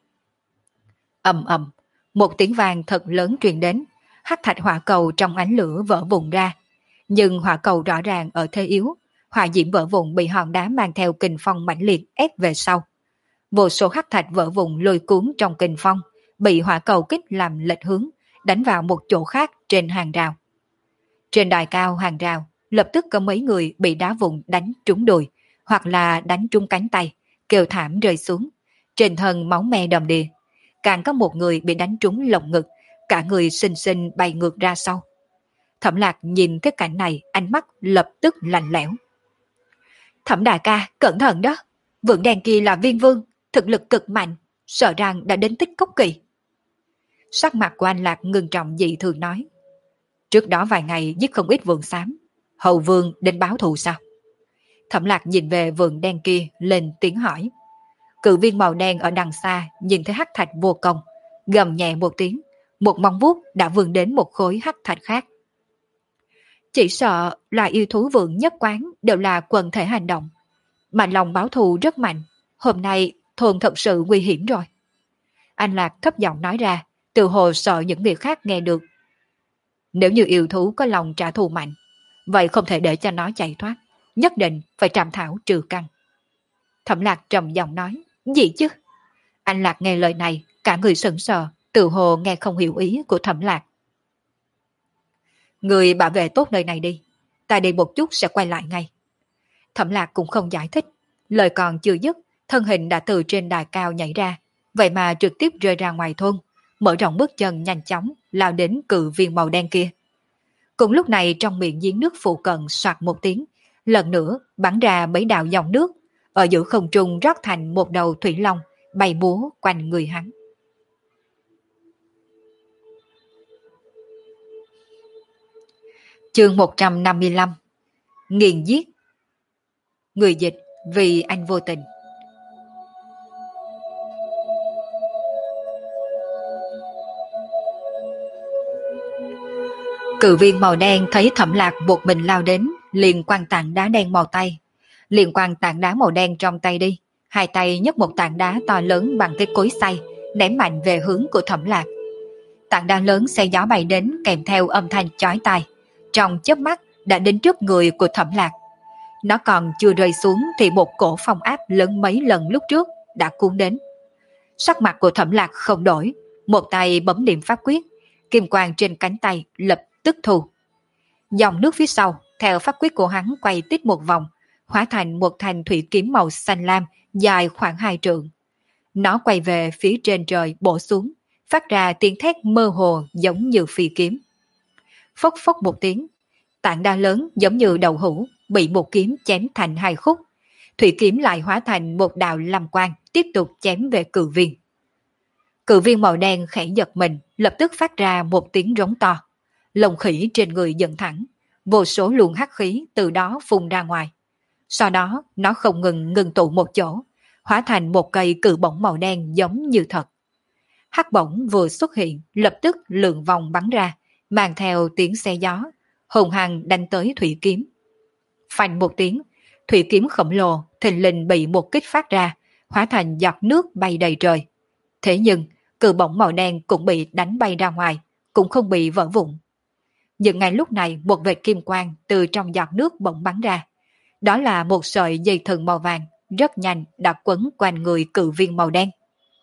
Ầm ầm, một tiếng vang thật lớn truyền đến, hắc thạch hỏa cầu trong ánh lửa vỡ vụn ra. Nhưng hỏa cầu rõ ràng ở thế yếu, hỏa diễm vỡ vụn bị hòn đá mang theo kình phong mãnh liệt ép về sau. Vô số hắc thạch vỡ vụn lôi cuốn trong kình phong, bị hỏa cầu kích làm lệch hướng, đánh vào một chỗ khác trên hàng rào. Trên đài cao hàng rào, lập tức có mấy người bị đá vụn đánh trúng đùi, hoặc là đánh trúng cánh tay, kêu thảm rơi xuống. Trên thân máu me đầm đìa. Càng có một người bị đánh trúng lồng ngực, cả người xinh xinh bay ngược ra sau. Thẩm Lạc nhìn cái cảnh này, ánh mắt lập tức lạnh lẽo. Thẩm đại ca, cẩn thận đó. Vượng đèn kia là viên vương, thực lực cực mạnh, sợ rằng đã đến tích cốc kỳ. Sắc mặt của anh Lạc ngưng trọng dị thường nói. Trước đó vài ngày giết không ít vườn xám, hầu vương đến báo thù sao? Thẩm Lạc nhìn về vườn đen kia lên tiếng hỏi. Cự viên màu đen ở đằng xa nhìn thấy hắc thạch vô công, gầm nhẹ một tiếng, một móng vuốt đã vươn đến một khối hắc thạch khác. Chỉ sợ loài yêu thú vượng nhất quán đều là quần thể hành động, mà lòng báo thù rất mạnh, hôm nay thôn thật sự nguy hiểm rồi. Anh Lạc thấp giọng nói ra, tự hồ sợ những người khác nghe được. Nếu như yêu thú có lòng trả thù mạnh, vậy không thể để cho nó chạy thoát, nhất định phải trảm thảo trừ căn. Thẩm Lạc trầm giọng nói, gì chứ? Anh Lạc nghe lời này, cả người sững sờ, tự hồ nghe không hiểu ý của Thẩm Lạc. Người bảo vệ tốt nơi này đi, ta đi một chút sẽ quay lại ngay. Thẩm Lạc cũng không giải thích, lời còn chưa dứt, thân hình đã từ trên đài cao nhảy ra, vậy mà trực tiếp rơi ra ngoài thôn, mở rộng bước chân nhanh chóng, lao đến cự viên màu đen kia. Cùng lúc này trong miệng giếng nước phụ cận soạt một tiếng, lần nữa bắn ra mấy đạo dòng nước, ở giữa không trung rót thành một đầu thủy long, bay múa quanh người hắn. Chương 155. Nghiền giết. Người dịch vì anh vô tình. Cự viên màu đen thấy Thẩm Lạc một mình lao đến, liền quăng tảng đá đen màu tay. Liền quăng tảng đá màu đen trong tay đi, hai tay nhấc một tảng đá to lớn bằng cái cối xay, ném mạnh về hướng của Thẩm Lạc. Tảng đá lớn xe gió bay đến kèm theo âm thanh chói tai, trong chớp mắt đã đến trước người của Thẩm Lạc. Nó còn chưa rơi xuống thì một cổ phong áp lớn mấy lần lúc trước đã cuốn đến. Sắc mặt của Thẩm Lạc không đổi, một tay bấm niệm pháp quyết, kim quang trên cánh tay lập tức thu. Dòng nước phía sau theo pháp quyết của hắn quay tít một vòng, hóa thành một thanh thủy kiếm màu xanh lam dài khoảng 2 trượng. Nó quay về phía trên trời bổ xuống, phát ra tiếng thét mơ hồ giống như phi kiếm. Phốc phốc một tiếng, tảng đá lớn giống như đầu hũ bị một kiếm chém thành 2 khúc. Thủy kiếm lại hóa thành một đạo lam quang tiếp tục chém về cự viên. Cự viên màu đen khẽ giật mình, lập tức phát ra một tiếng rống to. Lồng khỉ trên người dựng thẳng, vô số luồng hắc khí từ đó phun ra ngoài. Sau đó nó không ngừng ngừng tụ một chỗ, hóa thành một cây cự bổng màu đen giống như thật. Hắc bổng vừa xuất hiện, lập tức lượng vòng bắn ra, mang theo tiếng xe gió, hùng hăng đánh tới thủy kiếm. Phanh một tiếng, thủy kiếm khổng lồ thình lình bị một kích phát ra, hóa thành giọt nước bay đầy trời. Thế nhưng, cự bổng màu đen cũng bị đánh bay ra ngoài, cũng không bị vỡ vụn. Nhưng ngay lúc này một vệt kim quang từ trong giọt nước bỗng bắn ra. Đó là một sợi dây thừng màu vàng, rất nhanh đã quấn quanh người cự viên màu đen.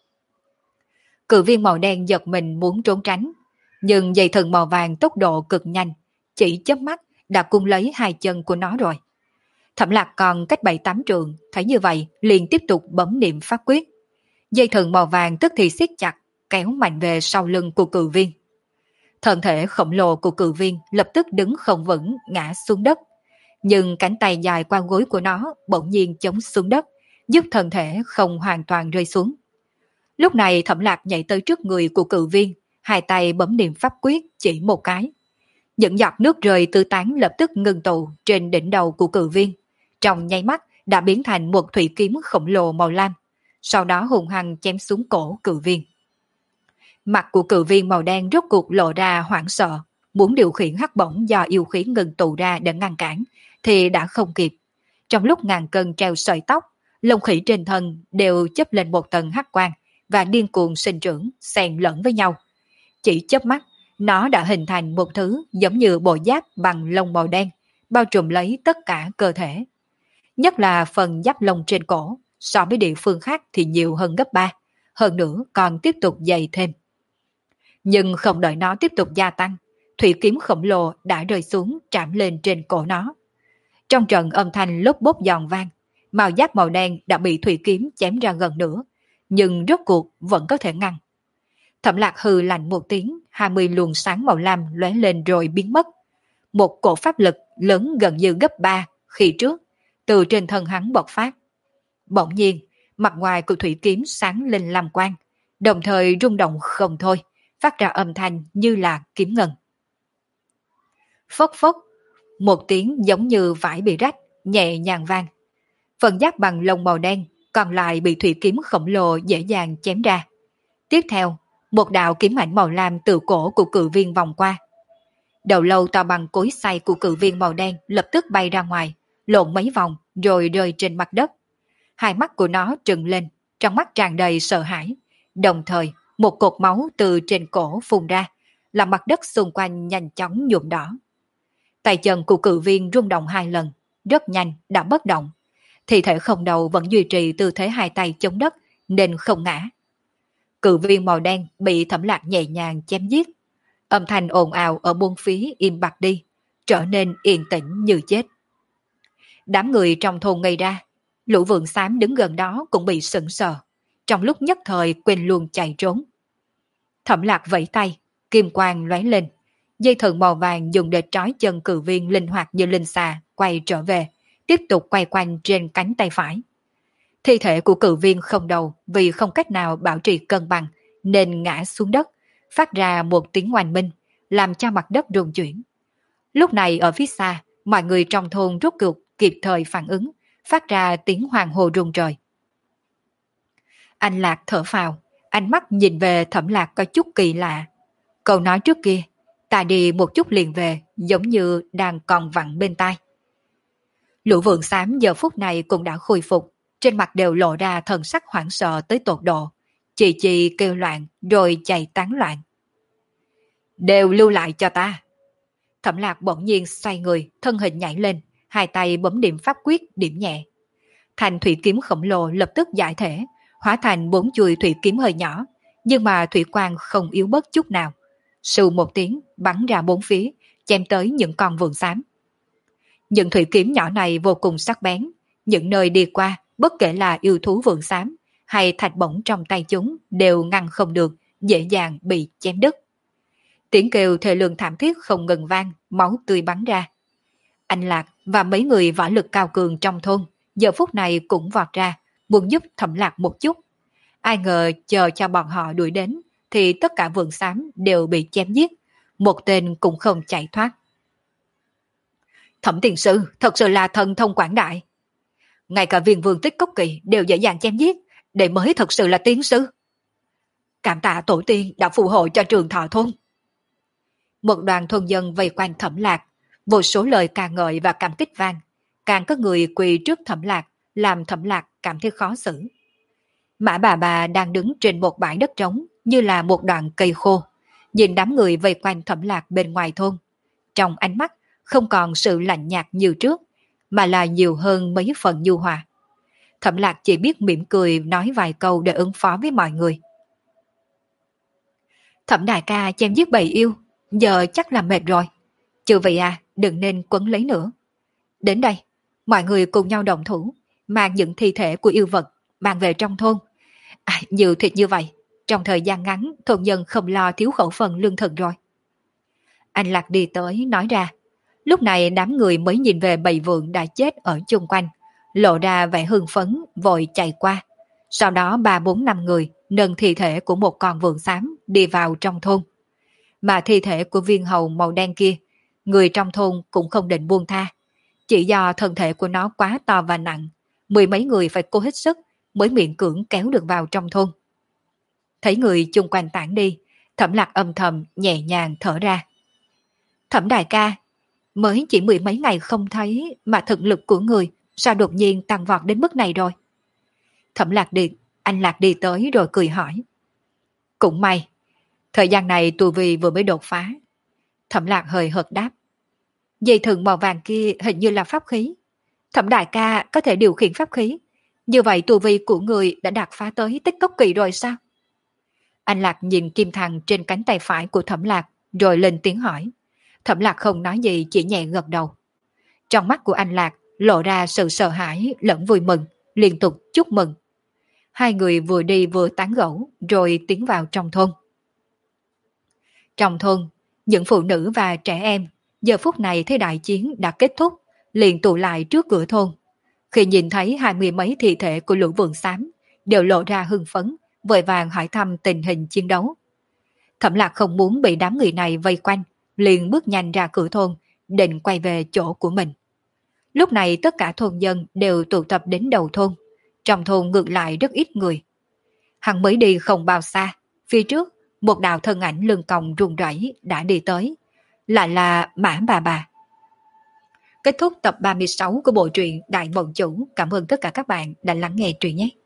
Cự viên màu đen giật mình muốn trốn tránh, nhưng dây thừng màu vàng tốc độ cực nhanh, chỉ chớp mắt đã cung lấy 2 chân của nó rồi. Thẩm Lạc còn cách 7-8 trượng, thấy như vậy liền tiếp tục bấm niệm pháp quyết. Dây thừng màu vàng tức thì siết chặt, kéo mạnh về sau lưng của cự viên. Thân thể khổng lồ của cự viên lập tức đứng không vững, ngã xuống đất. Nhưng cánh tay dài qua gối của nó bỗng nhiên chống xuống đất, giúp thân thể không hoàn toàn rơi xuống. Lúc này Thẩm Lạc nhảy tới trước người của cự viên, hai tay bấm niệm pháp quyết chỉ một cái. Những giọt nước rơi tứ tán lập tức ngừng tụ trên đỉnh đầu của cự viên, trong nháy mắt đã biến thành một thủy kiếm khổng lồ màu lam, sau đó hùng hăng chém xuống cổ cự viên. Mặt của cự viên màu đen rốt cuộc lộ ra hoảng sợ, muốn điều khiển hắc bổng do yêu khí ngừng tụ ra để ngăn cản, thì đã không kịp. Trong lúc ngàn cân treo sợi tóc, lông khỉ trên thân đều chớp lên một tầng hắc quang và điên cuồng sinh trưởng, xen lẫn với nhau. Chỉ chớp mắt, nó đã hình thành một thứ giống như bộ giáp bằng lông màu đen, bao trùm lấy tất cả cơ thể. Nhất là phần giáp lông trên cổ, so với địa phương khác thì nhiều hơn gấp 3, hơn nữa còn tiếp tục dày thêm. Nhưng không đợi nó tiếp tục gia tăng, thủy kiếm khổng lồ đã rơi xuống chạm lên trên cổ nó. Trong trận âm thanh lốp bốp giòn vang, màu giáp màu đen đã bị thủy kiếm chém ra gần nửa, nhưng rốt cuộc vẫn có thể ngăn. Thẩm Lạc hừ lạnh một tiếng, 20 luồng sáng màu lam lóe lên rồi biến mất. Một cổ pháp lực lớn gần như gấp 3 khi trước, từ trên thân hắn bộc phát. Bỗng nhiên, mặt ngoài của thủy kiếm sáng lên lam quang, đồng thời rung động không thôi, phát ra âm thanh như là kiếm ngân. Phốc phốc, một tiếng giống như vải bị rách, nhẹ nhàng vang. Phần giáp bằng lông màu đen còn lại bị thủy kiếm khổng lồ dễ dàng chém ra. Tiếp theo, một đạo kiếm ảnh màu lam từ cổ của cự viên vòng qua. Đầu lâu to bằng cối xay của cự viên màu đen lập tức bay ra ngoài, lộn mấy vòng rồi rơi trên mặt đất. Hai mắt của nó trừng lên, trong mắt tràn đầy sợ hãi. Đồng thời, một cột máu từ trên cổ phun ra, làm mặt đất xung quanh nhanh chóng nhuộm đỏ. Tay chân của cự viên rung động 2 lần, rất nhanh đã bất động. Thi thể không đầu vẫn duy trì tư thế hai tay chống đất nên không ngã. Cự viên màu đen bị Thẩm Lạc nhẹ nhàng chém giết. Âm thanh ồn ào ở buôn phía im bặt đi, trở nên yên tĩnh như chết. Đám người trong thôn ngây ra, Lũ Vượng Xám đứng gần đó cũng bị sững sờ, trong lúc nhất thời quên luôn chạy trốn. Thẩm Lạc vẫy tay, kim quang lóe lên, dây thừng màu vàng dùng để trói chân cự viên linh hoạt như linh xà quay trở về, tiếp tục quay quanh trên cánh tay phải. Thi thể của cự viên không đầu vì không cách nào bảo trì cân bằng nên ngã xuống đất, phát ra một tiếng oanh minh, làm cho mặt đất rung chuyển. Lúc này ở phía xa, mọi người trong thôn rốt cuộc kịp thời phản ứng, phát ra tiếng hoàng hô rung trời. Anh Lạc thở phào, ánh mắt nhìn về Thẩm Lạc có chút kỳ lạ. Câu nói trước kia, ta đi một chút liền về, giống như đang còn vặn bên tai. Lũ Vượng Xám giờ phút này cũng đã khôi phục, trên mặt đều lộ ra thần sắc hoảng sợ tới tột độ. Chị chị kêu loạn rồi chạy tán loạn. Đều lưu lại cho ta. Thẩm Lạc bỗng nhiên xoay người, thân hình nhảy lên, hai tay bấm điểm pháp quyết điểm nhẹ. Thành thủy kiếm khổng lồ lập tức giải thể, hóa thành 4 chuôi thủy kiếm hơi nhỏ, nhưng mà thủy quang không yếu bớt chút nào. Sù một tiếng bắn ra bốn phía, chém tới những con vượn xám. Những thủy kiếm nhỏ này vô cùng sắc bén, những nơi đi qua, bất kể là yêu thú vượn xám hay thạch bổng trong tay chúng đều ngăn không được, dễ dàng bị chém đứt. Tiếng kêu thê lương thảm thiết không ngừng vang, máu tươi bắn ra. Anh Lạc và mấy người võ lực cao cường trong thôn giờ phút này cũng vọt ra, muốn giúp Thẩm Lạc một chút. Ai ngờ chờ cho bọn họ đuổi đến thì tất cả vườn xám đều bị chém giết, một tên cũng không chạy thoát. Thẩm tiền sư thật sự là thần thông quảng đại. Ngay cả viên vương Tích Cốc Kỳ đều dễ dàng chém giết, để mới thật sự là tiến sư. Cảm tạ tổ tiên đã phù hộ cho Trường Thọ thôn. Một đoàn thôn dân vây quanh Thẩm Lạc, vô số lời ca ngợi và cảm kích vang, càng có người quỳ trước Thẩm Lạc, làm Thẩm Lạc cảm thấy khó xử. Mã bà đang đứng trên một bãi đất trống như là một đoạn cây khô, nhìn đám người vây quanh Thẩm Lạc bên ngoài thôn. Trong ánh mắt không còn sự lạnh nhạt như trước, mà là nhiều hơn mấy phần nhu hòa. Thẩm Lạc chỉ biết mỉm cười nói vài câu để ứng phó với mọi người. Thẩm đại ca chém giết bầy yêu, giờ chắc là mệt rồi. Chư vị à, đừng nên quấn lấy nữa. Đến đây, mọi người cùng nhau động thủ, mang những thi thể của yêu vật mang về trong thôn. Nhiều thịt như vậy, trong thời gian ngắn thôn dân không lo thiếu khẩu phần lương thực rồi. Anh Lạc đi tới nói ra. Lúc này đám người mới nhìn về bầy vượn đã chết ở chung quanh, lộ ra vẻ hưng phấn vội chạy qua. Sau đó 3-4-5 người nâng thi thể của một con vượn xám đi vào trong thôn. Mà thi thể của viên hầu màu đen kia, người trong thôn cũng không định buông tha. Chỉ do thân thể của nó quá to và nặng, 10 mấy người phải cố hết sức mới miễn cưỡng kéo được vào trong thôn. Thấy người chung quanh tản đi, Thẩm Lạc âm thầm nhẹ nhàng thở ra. Thẩm đại ca, mới chỉ 10 mấy ngày không thấy mà thực lực của người sao đột nhiên tăng vọt đến mức này rồi? Anh Lạc đi tới rồi cười hỏi. Cũng may, thời gian này tu vi vừa mới đột phá. Thẩm Lạc hơi hợt đáp. Dây thừng màu vàng kia hình như là pháp khí. Thẩm đại ca có thể điều khiển pháp khí. Như vậy tu vi của người đã đạt phá tới Tích Cốc Kỳ rồi sao? Anh Lạc nhìn kim thằng trên cánh tay phải của Thẩm Lạc rồi lên tiếng hỏi. Thẩm Lạc không nói gì, chỉ nhẹ gật đầu. Trong mắt của anh Lạc lộ ra sự sợ hãi lẫn vui mừng, liên tục chúc mừng. Hai người vừa đi vừa tán gẫu rồi tiến vào trong thôn. Trong thôn, những phụ nữ và trẻ em giờ phút này thấy đại chiến đã kết thúc, liền tụ lại trước cửa thôn. Khi nhìn thấy 20 mấy thi thể của lũ vượn xám, đều lộ ra hưng phấn, vội vàng hỏi thăm tình hình chiến đấu. Thẩm Lạc không muốn bị đám người này vây quanh, liền bước nhanh ra cửa thôn, định quay về chỗ của mình. Lúc này tất cả thôn dân đều tụ tập đến đầu thôn. trong thôn ngược lại rất ít người. Hắn mới đi không bao xa, phía trước một đạo thân ảnh lưng còng run rẩy đã đi tới, lại là Mã bà. Kết thúc tập 36 của bộ truyện Đại Mộng Chủ. Cảm ơn tất cả các bạn đã lắng nghe truyện nhé.